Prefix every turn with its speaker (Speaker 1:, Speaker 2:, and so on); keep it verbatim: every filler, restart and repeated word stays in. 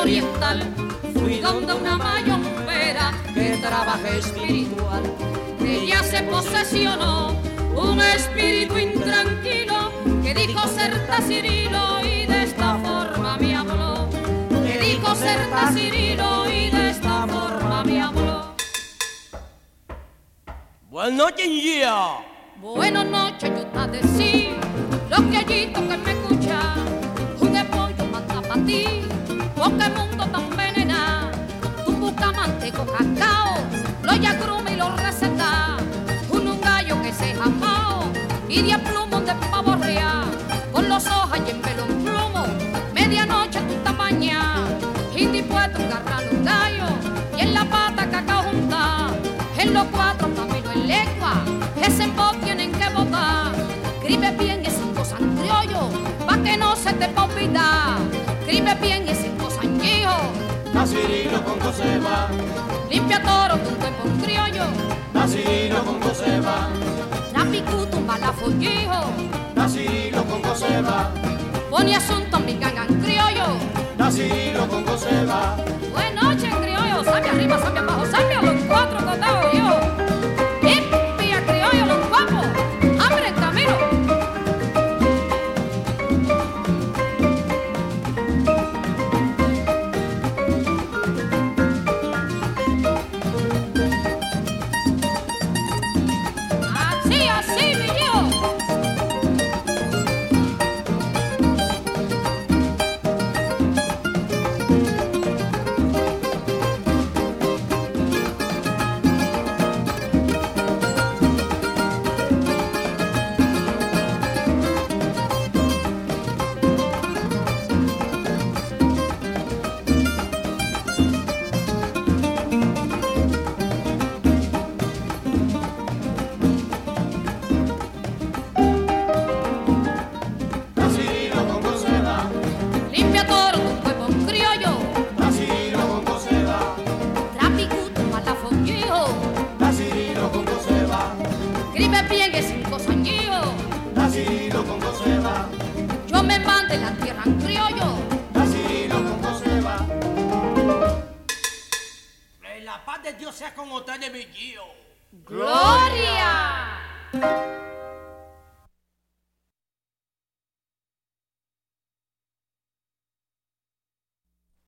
Speaker 1: oriental. Fui donde una mayombera que trabaja espiritual. Ella se posesionó un espíritu intranquilo que dijo ser Cirilo y de esta forma me habló. Que dijo ser Cirilo y de esta forma me habló.
Speaker 2: Buenas noches, ya.
Speaker 1: Buenas noches, yo te decía, los gallitos que me escuchan, un espollo manda para ti, porque mundo tan venenado, tú buscas manteco cacao, lo yagrume y lo receta, un, un gallo que se jamao, y diez plumos de pavo real, con los ojos y en pelo en plumo, medianoche tu tamaña, y dispuesto a agarrar un gallo, y en la pata cacao junta, en los cuatro caminos en lengua, ese pot tienen que botar. Escribe bien ese cosa criollo, pa' que no se te pueda olvidar. Escribe bien ese cosa hijo,
Speaker 3: Cirilo con Joseba.
Speaker 1: Limpia toro tu cuerpo criollo,
Speaker 3: Cirilo con Joseba.
Speaker 1: Rapicuto un balafollijo,
Speaker 3: Cirilo con Joseba.
Speaker 1: Pone asunto en mi gangan criollo,
Speaker 3: Cirilo con Joseba.
Speaker 1: buenas noches criollo, sabe arriba, sabe abajo, sabe a los cuatro cotados yo. Limpia criollo los guapos, hambre en camino. Así, así, mi hijo.
Speaker 3: Cirilo con Joseba.
Speaker 1: Limpia toro tu cuerpo criollo,
Speaker 3: Cirilo con Joseba.
Speaker 1: Rapicuto un balafollijo,
Speaker 3: Cirilo con Joseba.
Speaker 1: escribe bien ese cosa hijo.
Speaker 3: Cirilo con Joseba.
Speaker 1: Yo me mando en la tierra en criollo.
Speaker 3: Cirilo con Joseba.
Speaker 2: Que la paz de Dios sea con ustedes, mi tío.
Speaker 1: ¡Gloria!